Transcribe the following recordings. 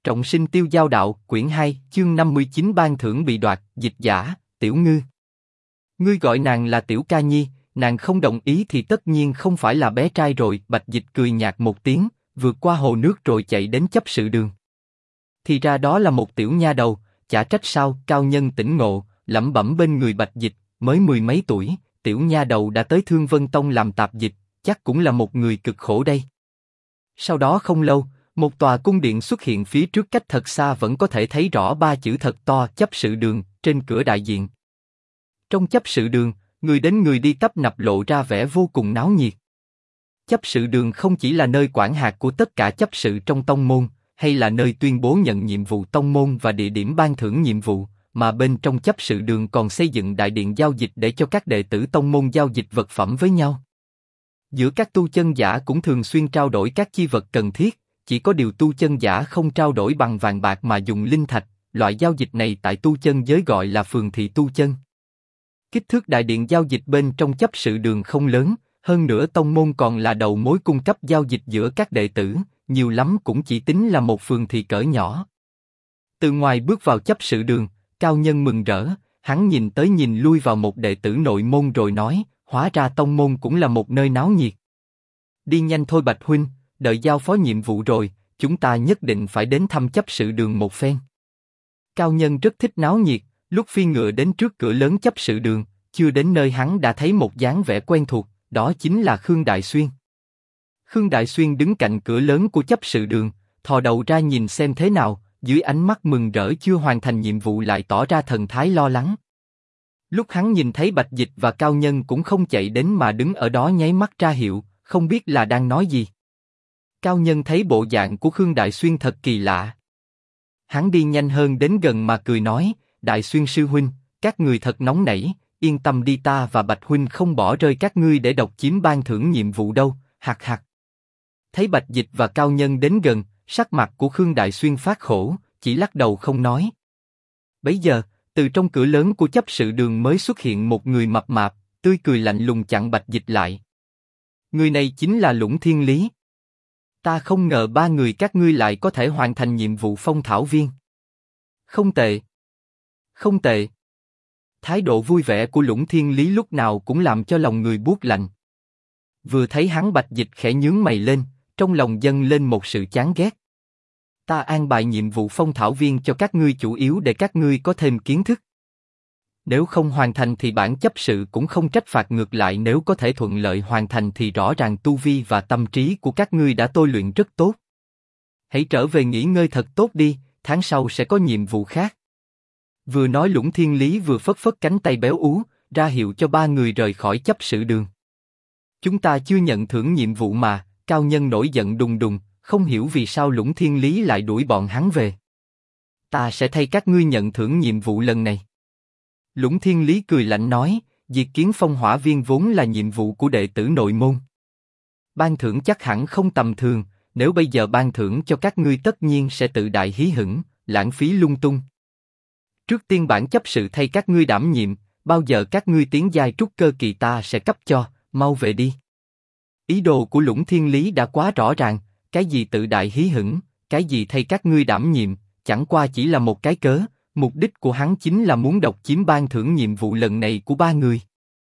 Trọng sinh tiêu giao đạo, quyển 2, chương 59 ban thưởng bị đoạt, dịch giả, Tiểu Ngư. Ngươi gọi nàng là Tiểu Ca Nhi, nàng không đồng ý thì tất nhiên không phải là bé trai rồi. Bạch Dịch cười nhạt một tiếng, vượt qua hồ nước rồi chạy đến chấp sự đường. Thì ra đó là một tiểu nha đầu, chả trách sao. Cao Nhân tỉnh ngộ, lẩm bẩm bên người Bạch Dịch, mới mười mấy tuổi, tiểu nha đầu đã tới Thương Vân Tông làm tạp dịch, chắc cũng là một người cực khổ đây. Sau đó không lâu, một tòa cung điện xuất hiện phía trước, cách thật xa vẫn có thể thấy rõ ba chữ thật to chấp sự đường trên cửa đại diện. Trong chấp sự đường, người đến người đi tấp nập, lộ ra vẻ vô cùng náo nhiệt. Chấp sự đường không chỉ là nơi quản hạt của tất cả chấp sự trong tông môn, hay là nơi tuyên bố nhận nhiệm vụ tông môn và địa điểm ban thưởng nhiệm vụ, mà bên trong chấp sự đường còn xây dựng đại điện giao dịch để cho các đệ tử tông môn giao dịch vật phẩm với nhau. Giữa các tu chân giả cũng thường xuyên trao đổi các chi vật cần thiết, chỉ có điều tu chân giả không trao đổi bằng vàng bạc mà dùng linh thạch. Loại giao dịch này tại tu chân giới gọi là phường thị tu chân. Kích thước đại điện giao dịch bên trong chấp sự đường không lớn, hơn nữa tông môn còn là đầu mối cung cấp giao dịch giữa các đệ tử, nhiều lắm cũng chỉ tính là một phường thị cỡ nhỏ. Từ ngoài bước vào chấp sự đường, Cao Nhân mừng rỡ, hắn nhìn tới nhìn lui vào một đệ tử nội môn rồi nói, hóa ra tông môn cũng là một nơi náo nhiệt. Đi nhanh thôi Bạch huynh, đợi giao phó nhiệm vụ rồi, chúng ta nhất định phải đến thăm chấp sự đường một phen. Cao Nhân rất thích náo nhiệt, lúc phi ngựa đến trước cửa lớn chấp sự đường, chưa đến nơi hắn đã thấy một dáng vẻ quen thuộc, đó chính là Khương Đại Xuyên. Khương Đại Xuyên đứng cạnh cửa lớn của chấp sự đường, thò đầu ra nhìn xem thế nào, dưới ánh mắt mừng rỡ chưa hoàn thành nhiệm vụ lại tỏ ra thần thái lo lắng. Lúc hắn nhìn thấy Bạch Dịch và Cao Nhân cũng không chạy đến mà đứng ở đó nháy mắt ra hiệu, không biết là đang nói gì. Cao Nhân thấy bộ dạng của Khương Đại Xuyên thật kỳ lạ. Hắn đi nhanh hơn đến gần mà cười nói, Đại Xuyên sư huynh, các người thật nóng nảy, yên tâm đi, ta và Bạch huynh không bỏ rơi các ngươi để độc chiếm ban thưởng nhiệm vụ đâu, hạc hạc. Thấy Bạch Dịch và Cao Nhân đến gần, sắc mặt của Khương Đại Xuyên phát khổ, chỉ lắc đầu không nói. Bấy giờ, từ trong cửa lớn của chấp sự đường mới xuất hiện một người mập mạp, tươi cười lạnh lùng chặn Bạch Dịch lại. Người này chính là Lũng Thiên Lý. Ta không ngờ ba người các ngươi lại có thể hoàn thành nhiệm vụ phong thảo viên. Không tệ. Không tệ. Thái độ vui vẻ của Lũng Thiên Lý lúc nào cũng làm cho lòng người buốt lạnh. Vừa thấy hắn, Bạch Dịch khẽ nhướng mày lên, trong lòng dâng lên một sự chán ghét. Ta an bài nhiệm vụ phong thảo viên cho các ngươi chủ yếu để các ngươi có thêm kiến thức. Nếu không hoàn thành thì bản chấp sự cũng không trách phạt, ngược lại nếu có thể thuận lợi hoàn thành thì rõ ràng tu vi và tâm trí của các ngươi đã tôi luyện rất tốt. Hãy trở về nghỉ ngơi thật tốt đi, tháng sau sẽ có nhiệm vụ khác. Vừa nói Lũng Thiên Lý vừa phất phất cánh tay béo ú, ra hiệu cho ba người rời khỏi chấp sự đường. Chúng ta chưa nhận thưởng nhiệm vụ mà. Cao Nhân nổi giận đùng đùng, không hiểu vì sao Lũng Thiên Lý lại đuổi bọn hắn về. Ta sẽ thay các ngươi nhận thưởng nhiệm vụ lần này. Lũng Thiên Lý cười lạnh nói, diệt kiến phong hỏa viên vốn là nhiệm vụ của đệ tử nội môn. Ban thưởng chắc hẳn không tầm thường, nếu bây giờ ban thưởng cho các ngươi tất nhiên sẽ tự đại hí hửng, lãng phí lung tung. Trước tiên bản chấp sự thay các ngươi đảm nhiệm, bao giờ các ngươi tiến giai trúc cơ kỳ ta sẽ cấp cho, mau về đi. Ý đồ của Lũng Thiên Lý đã quá rõ ràng, cái gì tự đại hí hửng, cái gì thay các ngươi đảm nhiệm, chẳng qua chỉ là một cái cớ, mục đích của hắn chính là muốn độc chiếm ban thưởng nhiệm vụ lần này của ba người.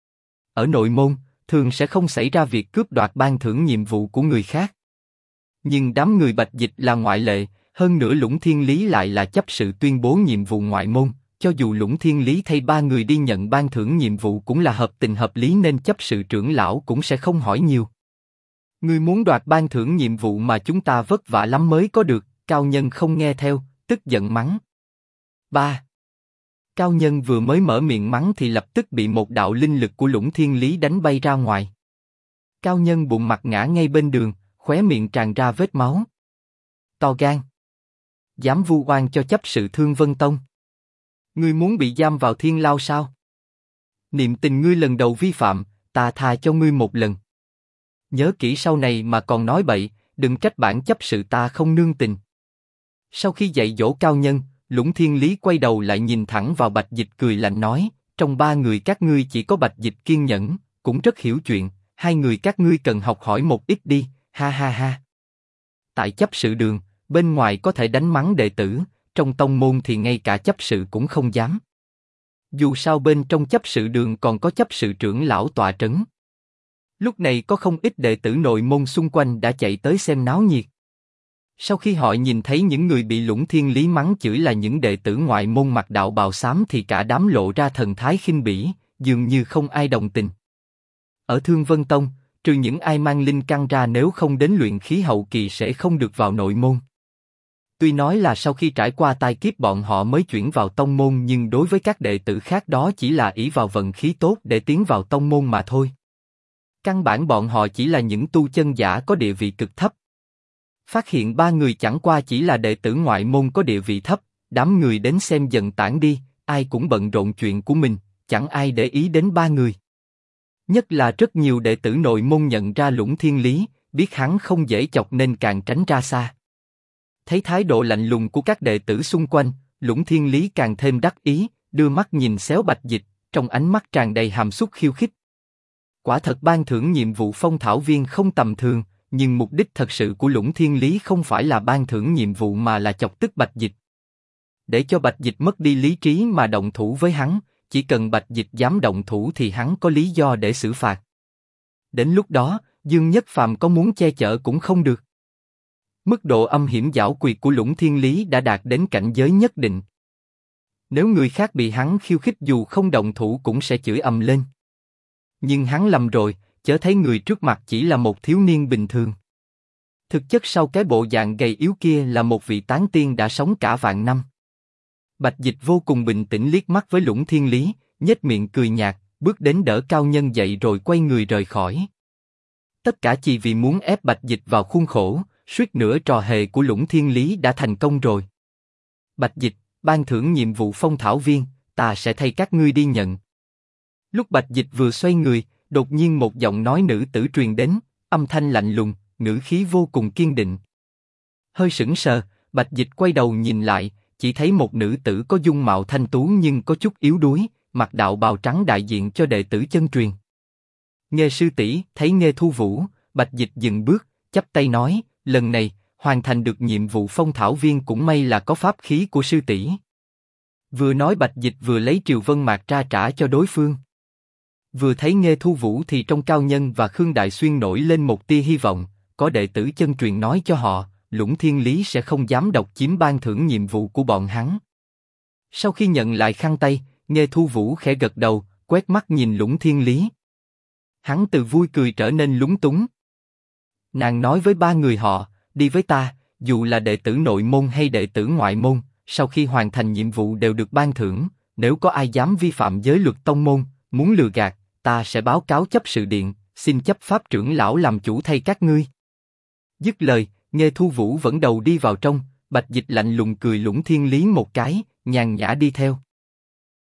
Ở nội môn, thường sẽ không xảy ra việc cướp đoạt ban thưởng nhiệm vụ của người khác. Nhưng đám người Bạch Dịch là ngoại lệ, hơn nữa Lũng Thiên Lý lại là chấp sự tuyên bố nhiệm vụ ngoại môn, cho dù Lũng Thiên Lý thay ba người đi nhận ban thưởng nhiệm vụ cũng là hợp tình hợp lý nên chấp sự trưởng lão cũng sẽ không hỏi nhiều. Ngươi muốn đoạt ban thưởng nhiệm vụ mà chúng ta vất vả lắm mới có được. Cao Nhân không nghe theo, tức giận mắng. Ba. Cao Nhân vừa mới mở miệng mắng thì lập tức bị một đạo linh lực của Lũng Thiên Lý đánh bay ra ngoài. Cao Nhân bụng mặt ngã ngay bên đường, khóe miệng tràn ra vết máu. To gan. Dám vu oan cho chấp sự Thương Vân Tông. Ngươi muốn bị giam vào thiên lao sao? Niệm tình ngươi lần đầu vi phạm, ta tha cho ngươi một lần. Nhớ kỹ sau này mà còn nói bậy, đừng trách bản chấp sự ta không nương tình. Sau khi dạy dỗ Cao Nhân, Lũng Thiên Lý quay đầu lại nhìn thẳng vào Bạch Dịch cười lạnh nói, trong ba người các ngươi chỉ có Bạch Dịch kiên nhẫn, cũng rất hiểu chuyện, hai người các ngươi cần học hỏi một ít đi, ha ha ha. Tại chấp sự đường, bên ngoài có thể đánh mắng đệ tử, trong tông môn thì ngay cả chấp sự cũng không dám. Dù sao bên trong chấp sự đường còn có chấp sự trưởng lão tọa trấn. Lúc này có không ít đệ tử nội môn xung quanh đã chạy tới xem náo nhiệt. Sau khi họ nhìn thấy những người bị Lũng Thiên Lý mắng chửi là những đệ tử ngoại môn mặc đạo bào xám thì cả đám lộ ra thần thái khinh bỉ, dường như không ai đồng tình. Ở Thương Vân Tông, trừ những ai mang linh căn ra nếu không đến luyện khí hậu kỳ sẽ không được vào nội môn. Tuy nói là sau khi trải qua tai kiếp bọn họ mới chuyển vào tông môn nhưng đối với các đệ tử khác đó chỉ là ỷ vào vận khí tốt để tiến vào tông môn mà thôi. Căn bản bọn họ chỉ là những tu chân giả có địa vị cực thấp. Phát hiện ba người chẳng qua chỉ là đệ tử ngoại môn có địa vị thấp, đám người đến xem dần tản đi, ai cũng bận rộn chuyện của mình, chẳng ai để ý đến ba người. Nhất là rất nhiều đệ tử nội môn nhận ra Lũng Thiên Lý, biết hắn không dễ chọc nên càng tránh ra xa. Thấy thái độ lạnh lùng của các đệ tử xung quanh, Lũng Thiên Lý càng thêm đắc ý, đưa mắt nhìn xéo Bạch Dịch, trong ánh mắt tràn đầy hàm xúc khiêu khích. Quả thật ban thưởng nhiệm vụ phong thảo viên không tầm thường, nhưng mục đích thật sự của Lũng Thiên Lý không phải là ban thưởng nhiệm vụ mà là chọc tức Bạch Dịch. Để cho Bạch Dịch mất đi lý trí mà động thủ với hắn, chỉ cần Bạch Dịch dám động thủ thì hắn có lý do để xử phạt. Đến lúc đó, Dương Nhất Phàm có muốn che chở cũng không được. Mức độ âm hiểm giảo quyệt của Lũng Thiên Lý đã đạt đến cảnh giới nhất định. Nếu người khác bị hắn khiêu khích dù không động thủ cũng sẽ chửi ầm lên. Nhưng hắn lầm rồi, chớ thấy người trước mặt chỉ là một thiếu niên bình thường. Thực chất sau cái bộ dạng gầy yếu kia là một vị tán tiên đã sống cả vạn năm. Bạch Dịch vô cùng bình tĩnh liếc mắt với Lũng Thiên Lý, nhếch miệng cười nhạt, bước đến đỡ cao nhân dậy rồi quay người rời khỏi. Tất cả chỉ vì muốn ép Bạch Dịch vào khuôn khổ, suýt nữa trò hề của Lũng Thiên Lý đã thành công rồi. Bạch Dịch, ban thưởng nhiệm vụ phong thảo viên, ta sẽ thay các ngươi đi nhận. Lúc Bạch Dịch vừa xoay người, đột nhiên một giọng nói nữ tử truyền đến, âm thanh lạnh lùng, ngữ khí vô cùng kiên định. Hơi sững sờ, Bạch Dịch quay đầu nhìn lại, chỉ thấy một nữ tử có dung mạo thanh tú nhưng có chút yếu đuối, mặc đạo bào trắng đại diện cho đệ tử chân truyền. Nghe sư tỷ, thấy Nghe Thu Vũ, Bạch Dịch dừng bước, chắp tay nói, lần này hoàn thành được nhiệm vụ phong thảo viên cũng may là có pháp khí của sư tỷ. Vừa nói Bạch Dịch vừa lấy Triều Vân Mạc ra trả cho đối phương. Vừa thấy Nghe Thu Vũ thì trong Cao Nhân và Khương Đại Xuyên nổi lên một tia hy vọng, có đệ tử chân truyền nói cho họ, Lũng Thiên Lý sẽ không dám độc chiếm ban thưởng nhiệm vụ của bọn hắn. Sau khi nhận lại khăn tay, Nghe Thu Vũ khẽ gật đầu, quét mắt nhìn Lũng Thiên Lý. Hắn từ vui cười trở nên lúng túng. Nàng nói với ba người họ, đi với ta, dù là đệ tử nội môn hay đệ tử ngoại môn, sau khi hoàn thành nhiệm vụ đều được ban thưởng, nếu có ai dám vi phạm giới luật tông môn, muốn lừa gạt, ta sẽ báo cáo chấp sự điện, xin chấp pháp trưởng lão làm chủ thay các ngươi. Dứt lời, Nghe Thu Vũ vẫn đầu đi vào trong, Bạch Dịch lạnh lùng cười Lũng Thiên Lý một cái, nhàn nhã đi theo.